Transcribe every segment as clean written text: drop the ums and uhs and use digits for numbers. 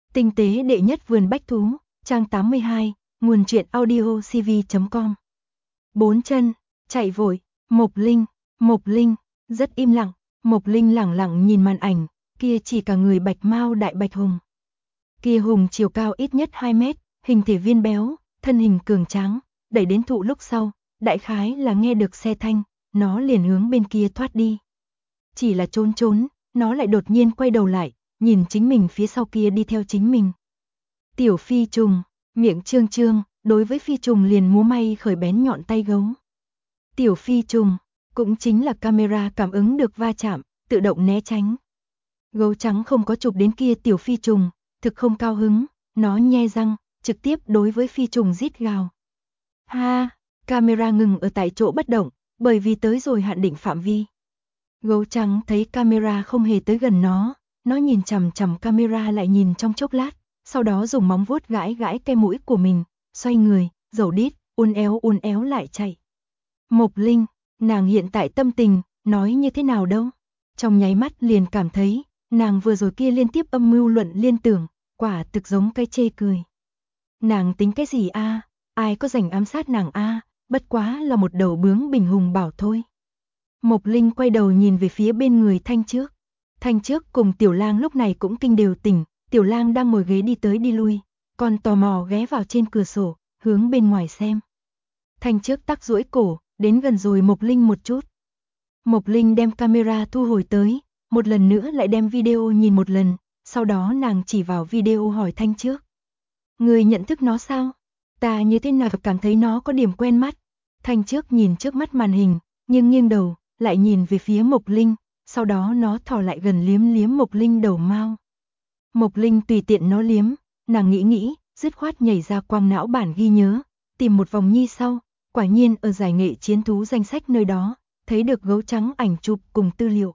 Tinh tế đệ nhất vườn bách thú, trang 82, nguồn truyện audio cv.com. Bốn chân, chạy vội, Mộc Linh, rất im lặng, Mộc Linh lẳng lặng nhìn màn ảnh, kia chỉ cả người bạch mao đại bạch hùng. Kia hùng chiều cao ít nhất 2 mét, hình thể viên béo, thân hình cường tráng, đẩy đến thụ lúc sau, đại khái là nghe được xe thanh, nó liền hướng bên kia thoát đi. Chỉ là trốn, nó lại đột nhiên quay đầu lại, nhìn chính mình phía sau kia đi theo chính mình. Tiểu phi trùng, miệng trương, đối với phi trùng liền múa may khởi bén nhọn tay gấu. Tiểu phi trùng, cũng chính là camera cảm ứng được va chạm, tự động né tránh. Gấu trắng không có chụp đến kia tiểu phi trùng, thực không cao hứng, nó nhe răng, trực tiếp đối với phi trùng rít gào. Ha, camera ngừng ở tại chỗ bất động, bởi vì tới rồi hạn định phạm vi. Gấu trắng thấy camera không hề tới gần nó nhìn chằm chằm camera lại nhìn trong chốc lát, sau đó dùng móng vuốt gãi cái mũi của mình, xoay người, dầu đít, uốn éo lại chạy. Mộc Linh, nàng hiện tại tâm tình, nói như thế nào đâu? Trong nháy mắt liền cảm thấy, nàng vừa rồi kia liên tiếp âm mưu luận liên tưởng, quả thực giống cái chê cười. Nàng tính cái gì a? Ai có rảnh ám sát nàng a? Bất quá là một đầu bướng bình hùng bảo thôi. Mộc Linh quay đầu nhìn về phía bên người Thanh Trước. Thanh Trước cùng Tiểu Lang lúc này cũng kinh đều tỉnh, Tiểu Lang đang ngồi ghế đi tới đi lui, còn tò mò ghé vào trên cửa sổ, hướng bên ngoài xem. Thanh Trước tắc duỗi cổ, đến gần rồi Mộc Linh một chút. Mộc Linh đem camera thu hồi tới, một lần nữa lại đem video nhìn một lần, sau đó nàng chỉ vào video hỏi Thanh Trước. Người nhận thức nó sao? Ta như thế nào cảm thấy nó có điểm quen mắt. Thanh Trước nhìn trước mắt màn hình, nhưng nghiêng đầu, lại nhìn về phía Mộc Linh, sau đó nó thò lại gần liếm Mộc Linh đầu mao. Mộc Linh tùy tiện nó liếm, nàng nghĩ, dứt khoát nhảy ra quang não bản ghi nhớ, tìm một vòng nhi sau, quả nhiên ở giải nghệ chiến thú danh sách nơi đó, thấy được gấu trắng ảnh chụp cùng tư liệu.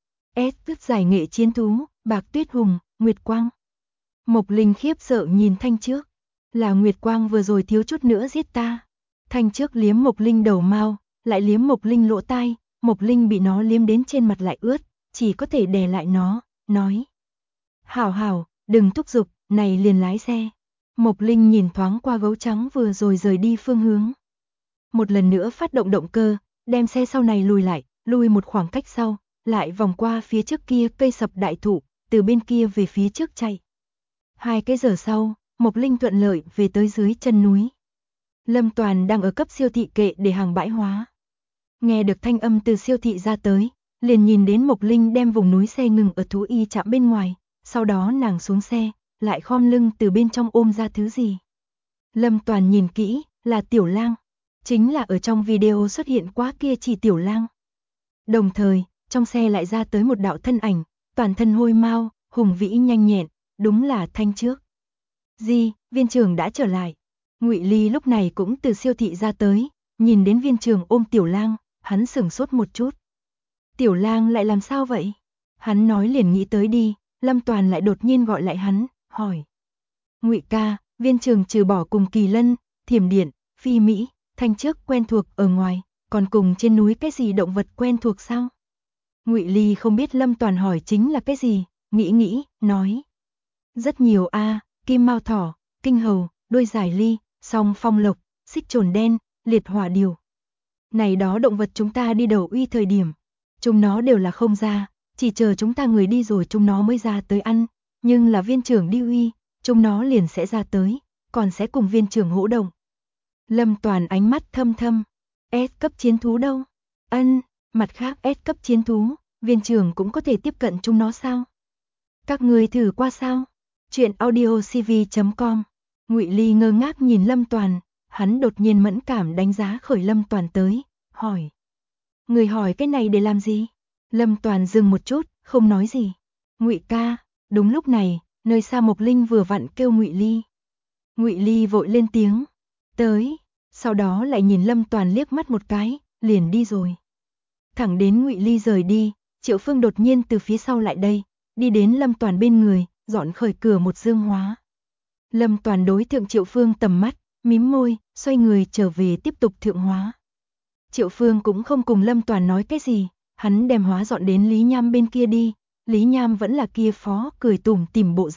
Tức giải nghệ chiến thú, Bạc Tuyết Hùng, Nguyệt Quang. Mộc Linh khiếp sợ nhìn Thanh Trước, là Nguyệt Quang vừa rồi thiếu chút nữa giết ta. Thanh Trước liếm Mộc Linh đầu mao, lại liếm Mộc Linh lỗ tai, Mộc Linh bị nó liếm đến trên mặt lại ướt, chỉ có thể đè lại nó, nói. Hảo, đừng thúc giục, này liền lái xe. Mộc Linh nhìn thoáng qua gấu trắng vừa rồi rời đi phương hướng. Một lần nữa phát động động cơ, đem xe sau này lùi lại, lùi một khoảng cách sau, lại vòng qua phía trước kia cây sập đại thụ, từ bên kia về phía trước chạy. 2 cái giờ sau, Mộc Linh thuận lợi về tới dưới chân núi. Lâm Toàn đang ở cấp siêu thị kệ để hàng bãi hóa. Nghe được thanh âm từ siêu thị ra tới, liền nhìn đến Mộc Linh đem vùng núi xe ngừng ở thú y trạm bên ngoài, sau đó nàng xuống xe, lại khom lưng từ bên trong ôm ra thứ gì. Lâm Toàn nhìn kỹ, là Tiểu Lang, chính là ở trong video xuất hiện quá kia chỉ Tiểu Lang. Đồng thời, trong xe lại ra tới một đạo thân ảnh, toàn thân hôi mau, hùng vĩ nhanh nhẹn, đúng là Thanh Trước. Viên trưởng đã trở lại. Ngụy Ly lúc này cũng từ siêu thị ra tới, nhìn đến viên trưởng ôm Tiểu Lang, hắn sửng sốt một chút. Tiểu Lang lại làm sao vậy? Hắn nói liền nghĩ tới đi, Lâm Toàn lại đột nhiên gọi lại hắn, hỏi. Ngụy ca, viên trưởng trừ bỏ cùng Kỳ Lân, Thiểm Điện, Phi Mỹ, Thanh Trước quen thuộc ở ngoài, còn cùng trên núi cái gì động vật quen thuộc sao? Ngụy Ly không biết Lâm Toàn hỏi chính là cái gì, nghĩ, nói. Rất nhiều kim mao thỏ, kinh hầu, đuôi giải ly, song phong lộc, xích trồn đen, liệt hỏa điều. Này đó động vật chúng ta đi đầu uy thời điểm, chúng nó đều là không ra, chỉ chờ chúng ta người đi rồi chúng nó mới ra tới ăn, nhưng là viên trưởng đi uy, chúng nó liền sẽ ra tới, còn sẽ cùng viên trưởng hỗ động. Lâm Toàn ánh mắt thâm, S cấp chiến thú đâu? Mặt khác S cấp chiến thú, viên trưởng cũng có thể tiếp cận chúng nó sao? Các người thử qua sao? Chuyện audio cv.com. Ngụy Ly ngơ ngác nhìn Lâm Toàn, hắn đột nhiên mẫn cảm đánh giá khởi Lâm Toàn tới, hỏi. Người hỏi cái này để làm gì? Lâm Toàn dừng một chút, không nói gì. Ngụy ca, đúng lúc này, nơi xa Mộc Linh vừa vặn kêu Ngụy Ly. Ngụy Ly vội lên tiếng, tới, sau đó lại nhìn Lâm Toàn liếc mắt một cái, liền đi rồi. Thẳng đến Ngụy Ly rời đi, Triệu Phương đột nhiên từ phía sau lại đây, đi đến Lâm Toàn bên người, dọn khởi cửa một dương hóa. Lâm Toàn đối thượng Triệu Phương tầm mắt, mím môi, xoay người trở về tiếp tục thượng hóa. Triệu Phương cũng không cùng Lâm Toàn nói cái gì, hắn đem hóa dọn đến Lý Nham bên kia đi, Lý Nham vẫn là kia phó cười tủm tỉm bộ dáng,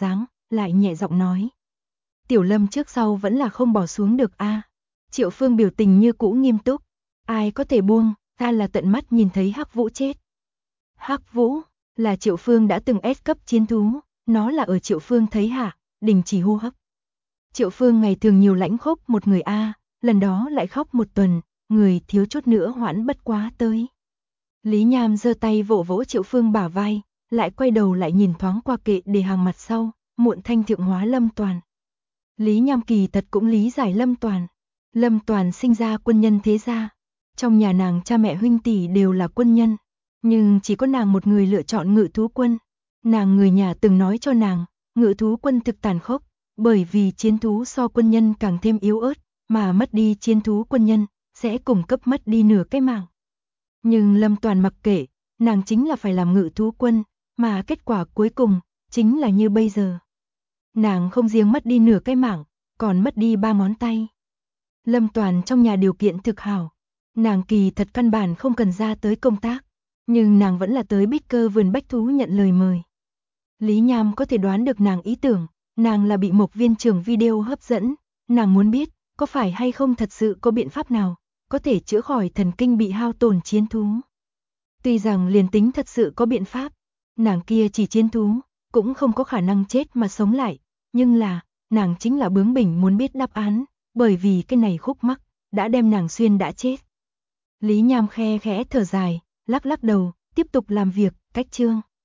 lại nhẹ giọng nói. Tiểu Lâm trước sau vẫn là không bỏ xuống được a. Triệu Phương biểu tình như cũ nghiêm túc. Ai có thể buông, ta là tận mắt nhìn thấy Hắc Vũ chết. Hắc Vũ, là Triệu Phương đã từng S cấp chiến thú, nó là ở Triệu Phương thấy hạ, đình chỉ hô hấp. Triệu Phương ngày thường nhiều lãnh khốc một người a, lần đó lại khóc một tuần, người thiếu chút nữa hoãn bất quá tới. Lý Nham giơ tay vỗ vỗ Triệu Phương bả vai, lại quay đầu lại nhìn thoáng qua kệ để hàng mặt sau, muộn thanh thượng hóa Lâm Toàn. Lý Nham kỳ thật cũng lý giải Lâm Toàn. Lâm Toàn sinh ra quân nhân thế gia, trong nhà nàng cha mẹ huynh tỷ đều là quân nhân, nhưng chỉ có nàng một người lựa chọn ngự thú quân. Nàng người nhà từng nói cho nàng, ngự thú quân thực tàn khốc, bởi vì chiến thú so quân nhân càng thêm yếu ớt, mà mất đi chiến thú quân nhân, sẽ cùng cấp mất đi nửa cái mạng. Nhưng Lâm Toàn mặc kệ, nàng chính là phải làm ngự thú quân, mà kết quả cuối cùng, chính là như bây giờ. Nàng không riêng mất đi nửa cái mạng, còn mất đi 3 ngón tay. Lâm Toàn trong nhà điều kiện thực hảo, nàng kỳ thật căn bản không cần ra tới công tác, nhưng nàng vẫn là tới Bích Cơ vườn bách thú nhận lời mời. Lý Nham có thể đoán được nàng ý tưởng, nàng là bị Mộc Viên trưởng video hấp dẫn, nàng muốn biết, có phải hay không thật sự có biện pháp nào, có thể chữa khỏi thần kinh bị hao tổn chiến thú. Tuy rằng liền tính thật sự có biện pháp, nàng kia chỉ chiến thú, cũng không có khả năng chết mà sống lại, nhưng là, nàng chính là bướng bỉnh muốn biết đáp án, bởi vì cái này khúc mắc, đã đem nàng xuyên đã chết. Lý Nham khe khẽ thở dài, lắc lắc đầu, tiếp tục làm việc, cách chương.